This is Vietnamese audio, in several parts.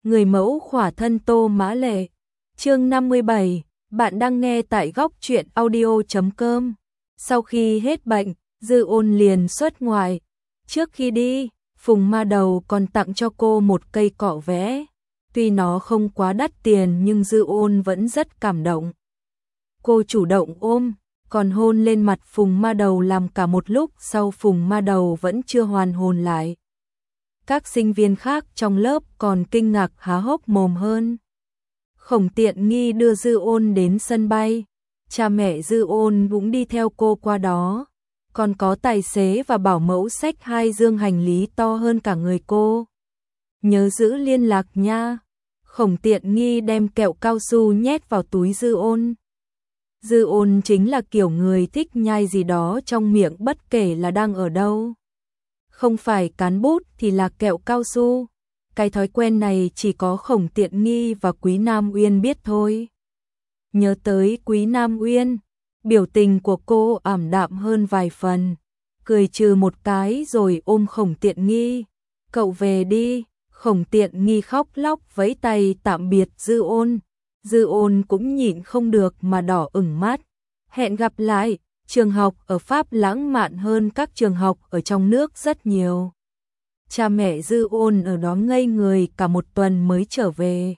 Người mẫu khỏa thân Tô Mã Lệ. Chương 57, bạn đang nghe tại góc truyện audio.com. Sau khi hết bệnh, Dư Ôn liền xuất ngoại. Trước khi đi, Phùng Ma Đầu còn tặng cho cô một cây cọ vẽ. Tuy nó không quá đắt tiền nhưng Dư Ôn vẫn rất cảm động. Cô chủ động ôm, còn hôn lên mặt Phùng Ma Đầu làm cả một lúc sau Phùng Ma Đầu vẫn chưa hoàn hồn lại. Các sinh viên khác trong lớp còn kinh ngạc há hốc mồm hơn. Khổng Tiện Nghi đưa Dư Ôn đến sân bay. Cha mẹ Dư Ôn cũng đi theo cô qua đó. Còn có tài xế và bảo mẫu xách 2 dương hành lý to hơn cả người cô. Nhớ giữ liên lạc nha. Khổng Tiện Nghi đem kẹo cao su nhét vào túi Dư Ôn. Dư Ôn chính là kiểu người thích nhai gì đó trong miệng bất kể là đang ở đâu. Không phải cán bút thì là kẹo cao su. Cái thói quen này chỉ có Khổng Tiện Nghi và Quý Nam Uyên biết thôi. Nhớ tới Quý Nam Uyên, biểu tình của cô ảm đạm hơn vài phần. Cười trừ một cái rồi ôm Khổng Tiện Nghi. Cậu về đi. Khổng Tiện Nghi khóc lóc vẫy tay tạm biệt Dư Ôn. Dư Ôn cũng nhịn không được mà đỏ ửng mắt. Hẹn gặp lại. Trường học ở Pháp lãng mạn hơn các trường học ở trong nước rất nhiều. Cha mẹ Dư Ôn ở đó ngây người cả một tuần mới trở về.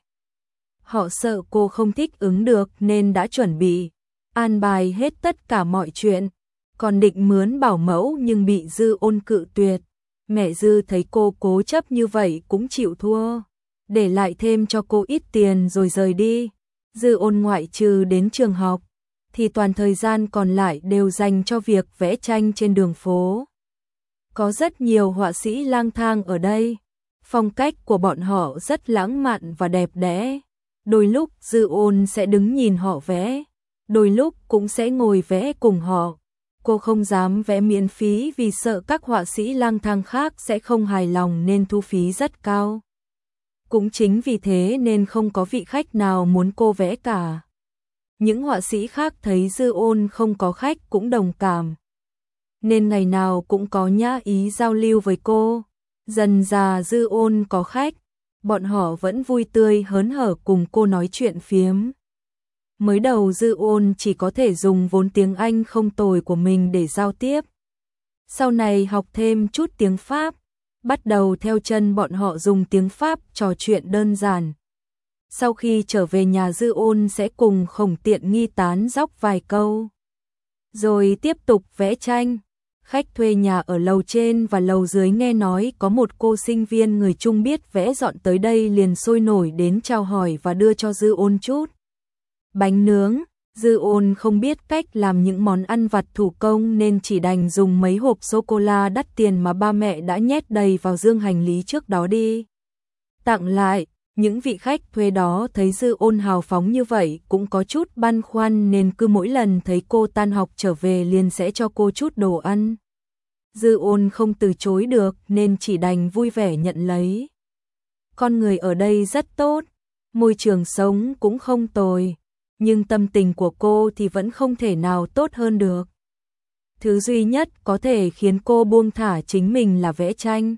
Họ sợ cô không thích ứng được nên đã chuẩn bị, an bài hết tất cả mọi chuyện. Còn định mướn bảo mẫu nhưng bị Dư Ôn cự tuyệt. Mẹ Dư thấy cô cố chấp như vậy cũng chịu thua. Để lại thêm cho cô ít tiền rồi rời đi. Dư Ôn ngoại trừ đến trường học thì toàn thời gian còn lại đều dành cho việc vẽ tranh trên đường phố. Có rất nhiều họa sĩ lang thang ở đây. Phong cách của bọn họ rất lãng mạn và đẹp đẽ. Đôi lúc Dư Ôn sẽ đứng nhìn họ vẽ, đôi lúc cũng sẽ ngồi vẽ cùng họ. Cô không dám vẽ miễn phí vì sợ các họa sĩ lang thang khác sẽ không hài lòng nên thu phí rất cao. Cũng chính vì thế nên không có vị khách nào muốn cô vẽ cả. Những họa sĩ khác thấy Dư Ôn không có khách cũng đồng cảm. Nên ngày nào cũng có nhã ý giao lưu với cô. Dần dà Dư Ôn có khách, bọn họ vẫn vui tươi hớn hở cùng cô nói chuyện phiếm. Mới đầu Dư Ôn chỉ có thể dùng vốn tiếng Anh không tồi của mình để giao tiếp. Sau này học thêm chút tiếng Pháp, bắt đầu theo chân bọn họ dùng tiếng Pháp trò chuyện đơn giản. Sau khi trở về nhà Dư Ôn sẽ cùng Khổng Tiện Nghi tán dóc vài câu. Rồi tiếp tục vẽ tranh. Khách thuê nhà ở lầu trên và lầu dưới nghe nói có một cô sinh viên người Trung biết vẽ dọn tới đây liền sôi nổi đến chào hỏi và đưa cho Dư Ôn chút bánh nướng. Dư Ôn không biết cách làm những món ăn vặt thủ công nên chỉ đành dùng mấy hộp sô-cô-la đắt tiền mà ba mẹ đã nhét đầy vào dương hành lý trước đó đi tặng lại. Những vị khách thuê đó thấy Dư Ôn hào phóng như vậy cũng có chút băn khoăn nên cứ mỗi lần thấy cô tan học trở về liền sẽ cho cô chút đồ ăn. Dư Ôn không từ chối được nên chỉ đành vui vẻ nhận lấy. Con người ở đây rất tốt, môi trường sống cũng không tồi, nhưng tâm tình của cô thì vẫn không thể nào tốt hơn được. Thứ duy nhất có thể khiến cô buông thả chính mình là vẽ tranh.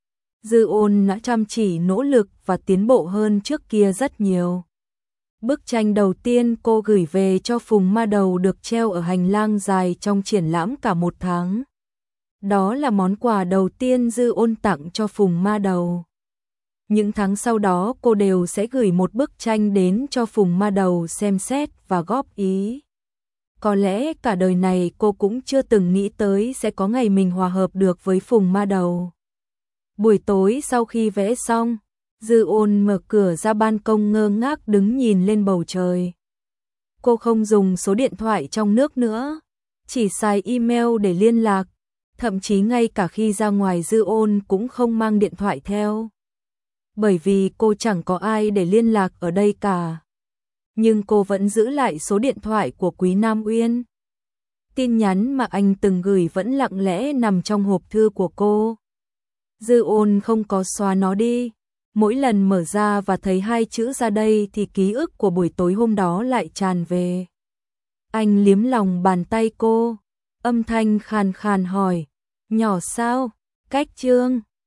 Dư Ôn đã chăm chỉ nỗ lực và tiến bộ hơn trước kia rất nhiều. Bức tranh đầu tiên cô gửi về cho Phùng Ma Đầu được treo ở hành lang dài trong triển lãm cả một tháng. Đó là món quà đầu tiên Dư Ôn tặng cho Phùng Ma Đầu. Những tháng sau đó cô đều sẽ gửi một bức tranh đến cho Phùng Ma Đầu xem xét và góp ý. Có lẽ cả đời này cô cũng chưa từng nghĩ tới sẽ có ngày mình hòa hợp được với Phùng Ma Đầu. Buổi tối sau khi vẽ xong, Dư Ôn mở cửa ra ban công ngơ ngác đứng nhìn lên bầu trời. Cô không dùng số điện thoại trong nước nữa, chỉ xài email để liên lạc, thậm chí ngay cả khi ra ngoài Dư Ôn cũng không mang điện thoại theo. Bởi vì cô chẳng có ai để liên lạc ở đây cả. Nhưng cô vẫn giữ lại số điện thoại của Quý Nam Uyên. Tin nhắn mà anh từng gửi vẫn lặng lẽ nằm trong hộp thư của cô. Dư Ôn không có xóa nó đi. Mỗi lần mở ra và thấy 2 chữ ra đây thì ký ức của buổi tối hôm đó lại tràn về. Anh liếm lòng bàn tay cô, âm thanh khàn khàn hỏi, nhỏ sao, cách chương.